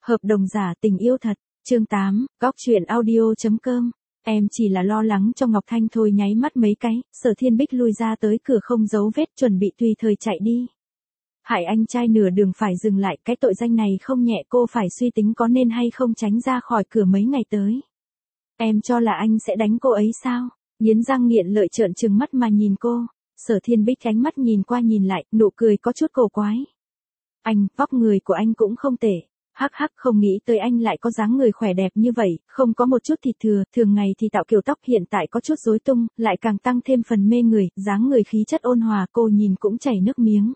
Hợp đồng giả tình yêu thật, chương 8, góc truyện audio.com. Em chỉ là lo lắng cho Ngọc Thanh thôi, nháy mắt mấy cái, Sở Thiên Bích lui ra tới cửa không giấu vết, chuẩn bị tùy thời chạy đi. Hại anh trai nửa đường phải dừng lại, cái tội danh này không nhẹ, cô phải suy tính có nên hay không tránh ra khỏi cửa mấy ngày tới. Em cho là anh sẽ đánh cô ấy sao? Nghiến răng nghiện lợi trợn trừng mắt mà nhìn cô. Sở Thiên Bích ánh mắt nhìn qua nhìn lại, nụ cười có chút cổ quái. Anh, vóc người của anh cũng không tệ. Hắc hắc, không nghĩ tới anh lại có dáng người khỏe đẹp như vậy, không có một chút thịt thừa, thường ngày thì tạo kiểu tóc hiện tại có chút rối tung, lại càng tăng thêm phần mê người, dáng người khí chất ôn hòa, cô nhìn cũng chảy nước miếng.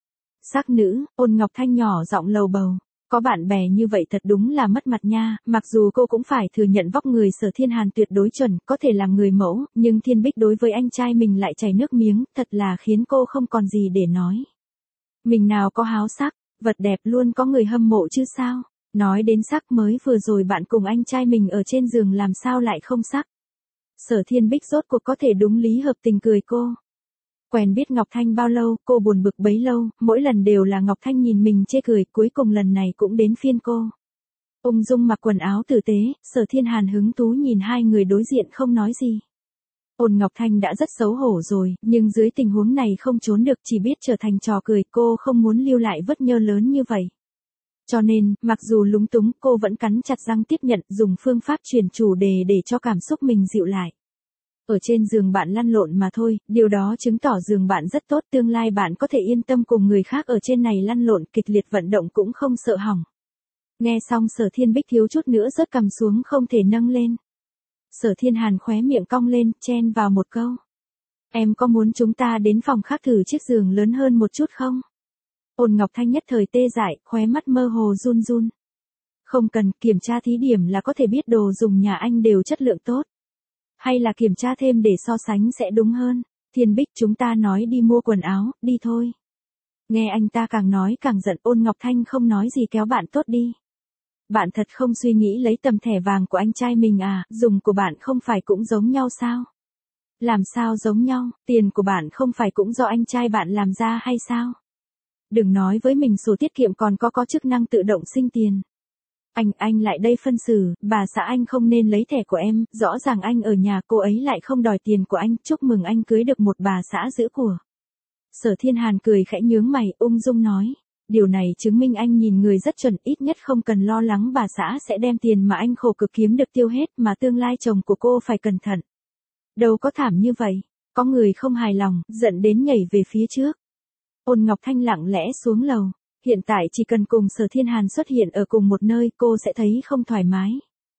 Sắc nữ, Ôn Ngọc Thanh nhỏ giọng lầu bầu. Có bạn bè như vậy thật đúng là mất mặt nha, mặc dù cô cũng phải thừa nhận vóc người Sở Thiên Hàn tuyệt đối chuẩn, có thể làm người mẫu, nhưng Thiên Bích đối với anh trai mình lại chảy nước miếng, thật là khiến cô không còn gì để nói. Mình nào có háo sắc, vật đẹp luôn có người hâm mộ chứ sao? Nói đến sắc, mới vừa rồi bạn cùng anh trai mình ở trên giường làm sao lại không sắc? Sở Thiên Bích rốt cuộc có thể đúng lý hợp tình cười cô. Quen biết Ngọc Thanh bao lâu, cô buồn bực bấy lâu, mỗi lần đều là Ngọc Thanh nhìn mình chê cười, cuối cùng lần này cũng đến phiên cô. Ung dung mặc quần áo tử tế, Sở Thiên Hàn hứng thú nhìn hai người đối diện không nói gì. Ôn Ngọc Thanh đã rất xấu hổ rồi, nhưng dưới tình huống này không trốn được, chỉ biết trở thành trò cười, cô không muốn lưu lại vết nhơ lớn như vậy. Cho nên, mặc dù lúng túng, cô vẫn cắn chặt răng tiếp nhận, dùng phương pháp chuyển chủ đề để cho cảm xúc mình dịu lại. Ở trên giường bạn lăn lộn mà thôi, điều đó chứng tỏ giường bạn rất tốt, tương lai bạn có thể yên tâm cùng người khác ở trên này lăn lộn, kịch liệt vận động cũng không sợ hỏng. Nghe xong Sở Thiên Bích thiếu chút nữa rớt cằm xuống không thể nâng lên. Sở Thiên Hàn khóe miệng cong lên, chen vào một câu. Em có muốn chúng ta đến phòng khác thử chiếc giường lớn hơn một chút không? Ôn Ngọc Thanh nhất thời tê dại, khóe mắt mơ hồ run run. Không cần, kiểm tra thí điểm là có thể biết đồ dùng nhà anh đều chất lượng tốt. Hay là kiểm tra thêm để so sánh sẽ đúng hơn. Thiên Bích, chúng ta nói đi mua quần áo, đi thôi. Nghe anh ta càng nói càng giận, Ôn Ngọc Thanh không nói gì kéo bạn tốt đi. Bạn thật không suy nghĩ lấy tấm thẻ vàng của anh trai mình à, dùng của bạn không phải cũng giống nhau sao? Làm sao giống nhau, tiền của bạn không phải cũng do anh trai bạn làm ra hay sao? Đừng nói với mình sổ tiết kiệm còn có chức năng tự động sinh tiền. Anh lại đây phân xử, bà xã anh không nên lấy thẻ của em, rõ ràng anh ở nhà cô ấy lại không đòi tiền của anh, chúc mừng anh cưới được một bà xã giữ của. Sở Thiên Hàn cười khẽ nhướng mày, ung dung nói. Điều này chứng minh anh nhìn người rất chuẩn, ít nhất không cần lo lắng bà xã sẽ đem tiền mà anh khổ cực kiếm được tiêu hết, mà tương lai chồng của cô phải cẩn thận. Đâu có thảm như vậy, có người không hài lòng, giận đến nhảy về phía trước. Ôn Ngọc Thanh lặng lẽ xuống lầu, hiện tại chỉ cần cùng Sở Thiên Hàn xuất hiện ở cùng một nơi cô sẽ thấy không thoải mái.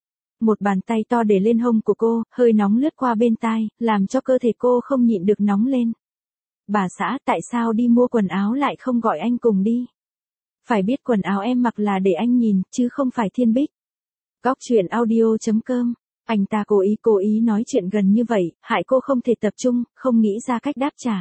Một bàn tay to để lên hông của cô, hơi nóng lướt qua bên tai, làm cho cơ thể cô không nhịn được nóng lên. Bà xã, tại sao đi mua quần áo lại không gọi anh cùng đi? Phải biết quần áo em mặc là để anh nhìn, chứ không phải Thiên Bích. Góc truyện audio.com. Anh ta cố ý nói chuyện gần như vậy, hại cô không thể tập trung, không nghĩ ra cách đáp trả.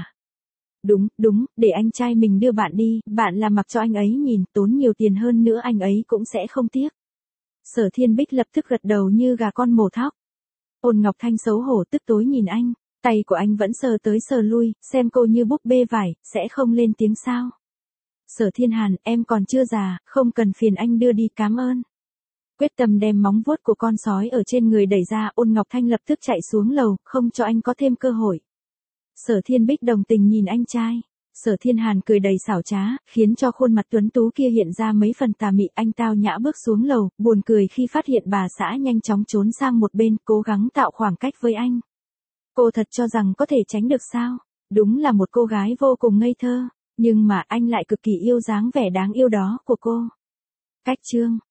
Đúng, để anh trai mình đưa bạn đi, bạn là mặc cho anh ấy nhìn, tốn nhiều tiền hơn nữa anh ấy cũng sẽ không tiếc. Sở Thiên Bích lập tức gật đầu như gà con mổ thóc. Ôn Ngọc Thanh xấu hổ tức tối nhìn anh, tay của anh vẫn sờ tới sờ lui, xem cô như búp bê vải, sẽ không lên tiếng sao. Sở Thiên Hàn, em còn chưa già, không cần phiền anh đưa đi, cảm ơn. Quyết tâm đem móng vuốt của con sói ở trên người đẩy ra, Ôn Ngọc Thanh lập tức chạy xuống lầu, không cho anh có thêm cơ hội. Sở Thiên Bích đồng tình nhìn anh trai. Sở Thiên Hàn cười đầy xảo trá, khiến cho khuôn mặt tuấn tú kia hiện ra mấy phần tà mị. Anh tao nhã bước xuống lầu, buồn cười khi phát hiện bà xã nhanh chóng trốn sang một bên, cố gắng tạo khoảng cách với anh. Cô thật cho rằng có thể tránh được sao? Đúng là một cô gái vô cùng ngây thơ, nhưng mà anh lại cực kỳ yêu dáng vẻ đáng yêu đó của cô. Cách chương